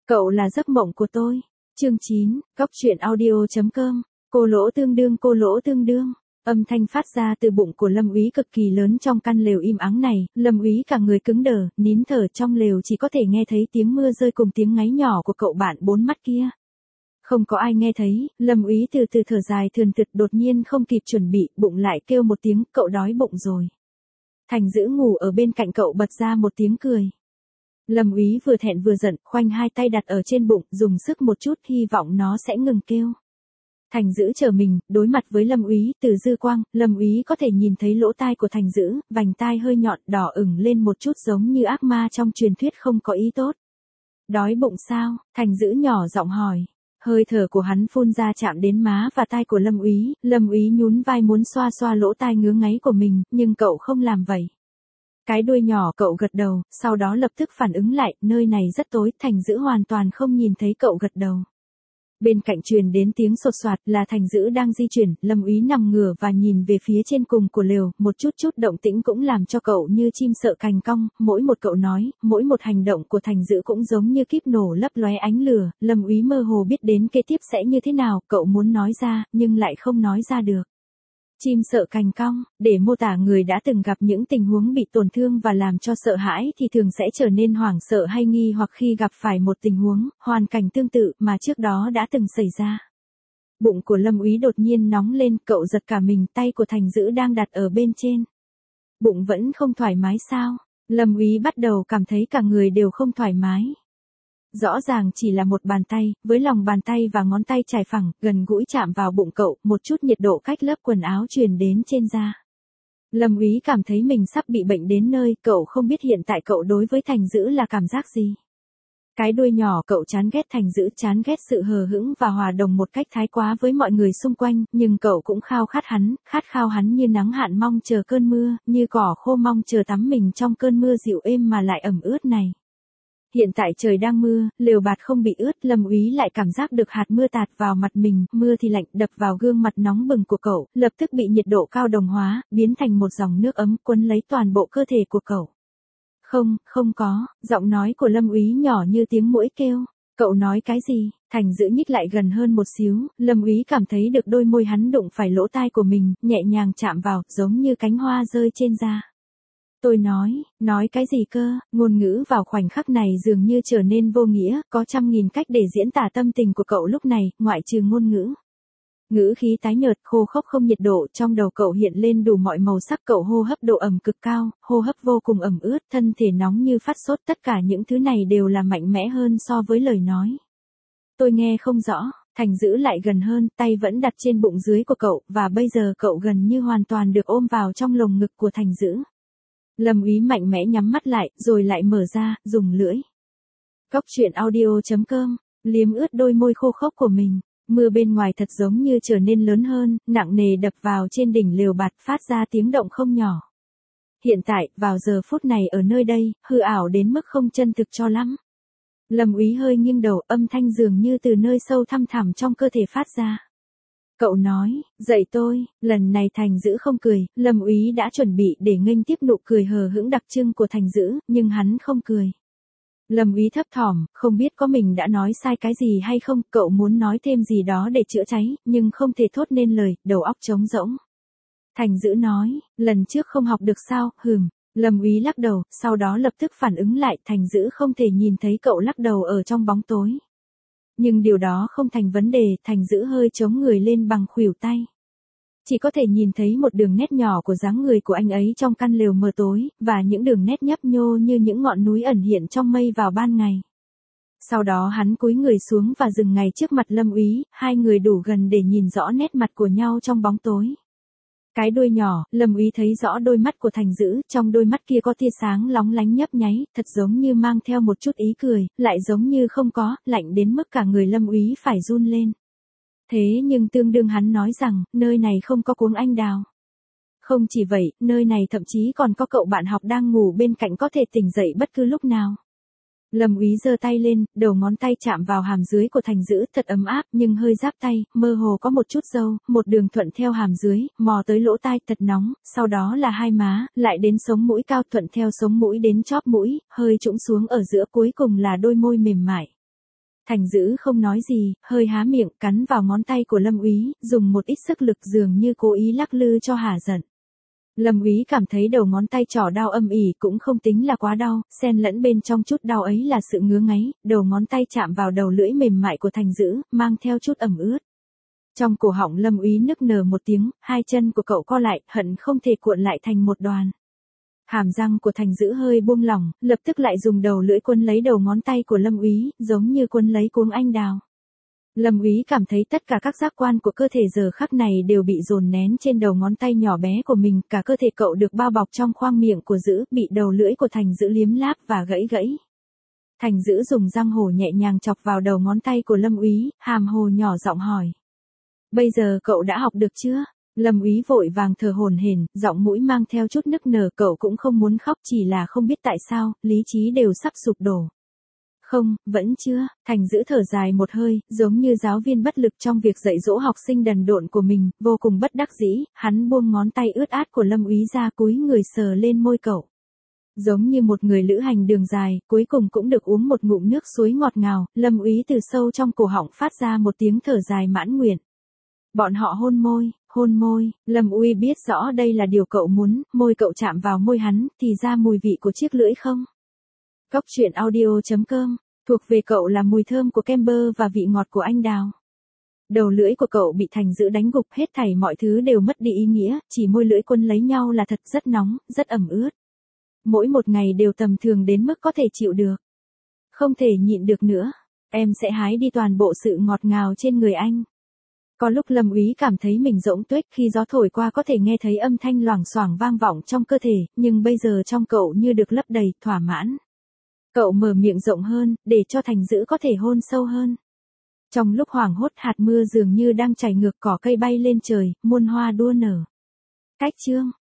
Cậu là giấc mộng của tôi. Chương 9, Góc truyện audio.com. Cô lỗ tương đương, cô lỗ tương đương. Âm thanh phát ra từ bụng của Lâm Úy cực kỳ lớn trong căn lều im ắng này, Lâm Úy cả người cứng đờ, nín thở, trong lều chỉ có thể nghe thấy tiếng mưa rơi cùng tiếng ngáy nhỏ của cậu bạn bốn mắt kia. Không có ai nghe thấy, Lâm Úy từ từ thở dài thườn thượt, đột nhiên không kịp chuẩn bị, bụng lại kêu một tiếng, cậu đói bụng rồi. Thành Dữ ngủ ở bên cạnh cậu bật ra một tiếng cười. Lâm Úy vừa thẹn vừa giận, khoanh hai tay đặt ở trên bụng, dùng sức một chút, hy vọng nó sẽ ngừng kêu. Thành Dữ trở mình, đối mặt với Lâm Úy, từ dư quang, Lâm Úy có thể nhìn thấy lỗ tai của Thành Dữ, vành tai hơi nhọn, đỏ ửng lên một chút giống như ác ma trong truyền thuyết không có ý tốt. Đói bụng sao? Thành Dữ nhỏ giọng hỏi. Hơi thở của hắn phun ra chạm đến má và tai của Lâm Úy nhún vai muốn xoa xoa lỗ tai ngứa ngáy của mình, nhưng cậu không làm vậy. Cái đuôi nhỏ cậu gật đầu, sau đó lập tức phản ứng lại, nơi này rất tối, Thành Dữ hoàn toàn không nhìn thấy cậu gật đầu. Bên cạnh truyền đến tiếng sột soạt, là Thành Dữ đang di chuyển, Lâm Úy nằm ngửa và nhìn về phía trên cùng của lều, một chút động tĩnh cũng làm cho cậu như chim sợ cành cong, mỗi một cậu nói, mỗi một hành động của Thành Dữ cũng giống như kíp nổ lấp lóe ánh lửa, Lâm Úy mơ hồ biết đến kế tiếp sẽ như thế nào, cậu muốn nói ra, nhưng lại không nói ra được. Chim sợ cành cong, để mô tả người đã từng gặp những tình huống bị tổn thương và làm cho sợ hãi thì thường sẽ trở nên hoảng sợ hay nghi hoặc khi gặp phải một tình huống, hoàn cảnh tương tự mà trước đó đã từng xảy ra. Bụng của Lâm Úy đột nhiên nóng lên, cậu giật cả mình, tay của Thành Dữ đang đặt ở bên trên. Bụng vẫn không thoải mái sao? Lâm Úy bắt đầu cảm thấy cả người đều không thoải mái. Rõ ràng chỉ là một bàn tay, với lòng bàn tay và ngón tay trải phẳng, gần gũi chạm vào bụng cậu, một chút nhiệt độ cách lớp quần áo truyền đến trên da. Lâm Úy cảm thấy mình sắp bị bệnh đến nơi, cậu không biết hiện tại cậu đối với Thành Dữ là cảm giác gì. Cái đuôi nhỏ cậu chán ghét Thành Dữ, chán ghét sự hờ hững và hòa đồng một cách thái quá với mọi người xung quanh, nhưng cậu cũng khao khát hắn như nắng hạn mong chờ cơn mưa, như cỏ khô mong chờ tắm mình trong cơn mưa dịu êm mà lại ẩm ướt này. Hiện tại trời đang mưa, lều bạt không bị ướt, Lâm Úy lại cảm giác được hạt mưa tạt vào mặt mình, mưa thì lạnh, đập vào gương mặt nóng bừng của cậu, lập tức bị nhiệt độ cao đồng hóa, biến thành một dòng nước ấm cuốn lấy toàn bộ cơ thể của cậu. Không có, giọng nói của Lâm Úy nhỏ như tiếng muỗi kêu. Cậu nói cái gì? Thành Dữ nhích lại gần hơn một xíu, Lâm Úy cảm thấy được đôi môi hắn đụng phải lỗ tai của mình, nhẹ nhàng chạm vào, giống như cánh hoa rơi trên da. Tôi nói cái gì cơ? Ngôn ngữ vào khoảnh khắc này dường như trở nên vô nghĩa, có trăm nghìn cách để diễn tả tâm tình của cậu lúc này, ngoại trừ ngôn ngữ. Ngữ khí tái nhợt, khô khốc không nhiệt độ, trong đầu cậu hiện lên đủ mọi màu sắc, cậu hô hấp độ ẩm cực cao, hô hấp vô cùng ẩm ướt, thân thể nóng như phát sốt, tất cả những thứ này đều là mạnh mẽ hơn so với lời nói. Tôi nghe không rõ. Thành Dữ lại gần hơn, tay vẫn đặt trên bụng dưới của cậu, và bây giờ cậu gần như hoàn toàn được ôm vào trong lồng ngực của Thành Dữ. Lâm Úy mạnh mẽ nhắm mắt lại, rồi lại mở ra, dùng lưỡi. Góc truyện audio.com, liếm ướt đôi môi khô khốc của mình. Mưa bên ngoài thật giống như trở nên lớn hơn, nặng nề đập vào trên đỉnh lều bạt, phát ra tiếng động không nhỏ. Hiện tại, vào giờ phút này ở nơi đây, hư ảo đến mức không chân thực cho lắm. Lâm Úy hơi nghiêng đầu, âm thanh dường như từ nơi sâu thăm thẳm trong cơ thể phát ra. Cậu nói, dạy tôi, lần này Thành Dữ không cười, Lâm Úy đã chuẩn bị để nghênh tiếp nụ cười hờ hững đặc trưng của Thành Dữ, nhưng hắn không cười. Lâm Úy thấp thỏm, không biết có mình đã nói sai cái gì hay không, cậu muốn nói thêm gì đó để chữa cháy, nhưng không thể thốt nên lời, đầu óc trống rỗng. Thành Dữ nói, lần trước không học được sao, Lâm Úy lắc đầu, sau đó lập tức phản ứng lại, Thành Dữ không thể nhìn thấy cậu lắc đầu ở trong bóng tối. Nhưng điều đó không thành vấn đề, Thành Dữ hơi chống người lên bằng khuỷu tay. Chỉ có thể nhìn thấy một đường nét nhỏ của dáng người của anh ấy trong căn lều mờ tối, và những đường nét nhấp nhô như những ngọn núi ẩn hiện trong mây vào ban ngày. Sau đó hắn cúi người xuống và dừng ngay trước mặt Lâm Úy, hai người đủ gần để nhìn rõ nét mặt của nhau trong bóng tối. Cái đuôi nhỏ, Lâm Úy thấy rõ đôi mắt của Thành Dữ, trong đôi mắt kia có tia sáng lóng lánh nhấp nháy, thật giống như mang theo một chút ý cười, lại giống như không có, lạnh đến mức cả người Lâm Úy phải run lên. Thế nhưng tương đương hắn nói rằng, nơi này không có cuống anh đào. Không chỉ vậy, nơi này thậm chí còn có cậu bạn học đang ngủ bên cạnh có thể tỉnh dậy bất cứ lúc nào. Lâm Úy giơ tay lên, đầu ngón tay chạm vào hàm dưới của Thành Dữ, thật ấm áp nhưng hơi rát tay, mơ hồ có một chút râu, một đường thuận theo hàm dưới, mò tới lỗ tai, thật nóng, sau đó là hai má, lại đến sống mũi cao, thuận theo sống mũi đến chóp mũi, hơi trũng xuống ở giữa, cuối cùng là đôi môi mềm mại. Thành Dữ không nói gì, hơi há miệng cắn vào ngón tay của Lâm Úy, dùng một ít sức lực dường như cố ý lắc lư cho hả giận. Lâm Úy cảm thấy đầu ngón tay trỏ đau âm ỉ cũng không tính là quá đau, xen lẫn bên trong chút đau ấy là sự ngứa ngáy, đầu ngón tay chạm vào đầu lưỡi mềm mại của Thành Dữ, mang theo chút ẩm ướt. Trong cổ họng Lâm Úy nức nở một tiếng, hai chân của cậu co lại, hận không thể cuộn lại thành một đoàn. Hàm răng của Thành Dữ hơi buông lỏng, lập tức lại dùng đầu lưỡi quấn lấy đầu ngón tay của Lâm Úy, giống như quấn lấy cuống anh đào. Lâm Úy cảm thấy tất cả các giác quan của cơ thể giờ khắc này đều bị dồn nén trên đầu ngón tay nhỏ bé của mình, cả cơ thể cậu được bao bọc trong khoang miệng của Dữ, bị đầu lưỡi của Thành Dữ liếm láp và gãy gãy. Thành Dữ dùng răng hổ nhẹ nhàng chọc vào đầu ngón tay của Lâm Úy, hàm hồ nhỏ giọng hỏi. Bây giờ cậu đã học được chưa? Lâm Úy vội vàng thở hổn hển, giọng mũi mang theo chút nức nở, cậu cũng không muốn khóc, chỉ là không biết tại sao, lý trí đều sắp sụp đổ. Không, vẫn chưa. Thành Dữ thở dài một hơi, giống như giáo viên bất lực trong việc dạy dỗ học sinh đần độn của mình, vô cùng bất đắc dĩ, hắn buông ngón tay ướt át của Lâm Úy ra, cúi người sờ lên môi cậu. Giống như một người lữ hành đường dài, cuối cùng cũng được uống một ngụm nước suối ngọt ngào, Lâm Úy từ sâu trong cổ họng phát ra một tiếng thở dài mãn nguyện. Bọn họ hôn môi, Lâm Úy biết rõ đây là điều cậu muốn, môi cậu chạm vào môi hắn, thì ra mùi vị của chiếc lưỡi không. Cóc truyện audio.com, thuộc về cậu là mùi thơm của kem bơ và vị ngọt của anh đào. Đầu lưỡi của cậu bị Thành Dữ đánh gục, hết thảy mọi thứ đều mất đi ý nghĩa, chỉ môi lưỡi quấn lấy nhau là thật, rất nóng, rất ẩm ướt. Mỗi một ngày đều tầm thường đến mức có thể chịu được. Không thể nhịn được nữa, em sẽ hái đi toàn bộ sự ngọt ngào trên người anh. Có lúc Lâm Úy cảm thấy mình rỗng tuếch, khi gió thổi qua có thể nghe thấy âm thanh loảng xoảng vang vọng trong cơ thể, nhưng bây giờ trong cậu như được lấp đầy, thỏa mãn. Cậu mở miệng rộng hơn, để cho Thành Dữ có thể hôn sâu hơn. Trong lúc hoảng hốt, hạt mưa dường như đang chảy ngược, cỏ cây bay lên trời, muôn hoa đua nở. Cách chương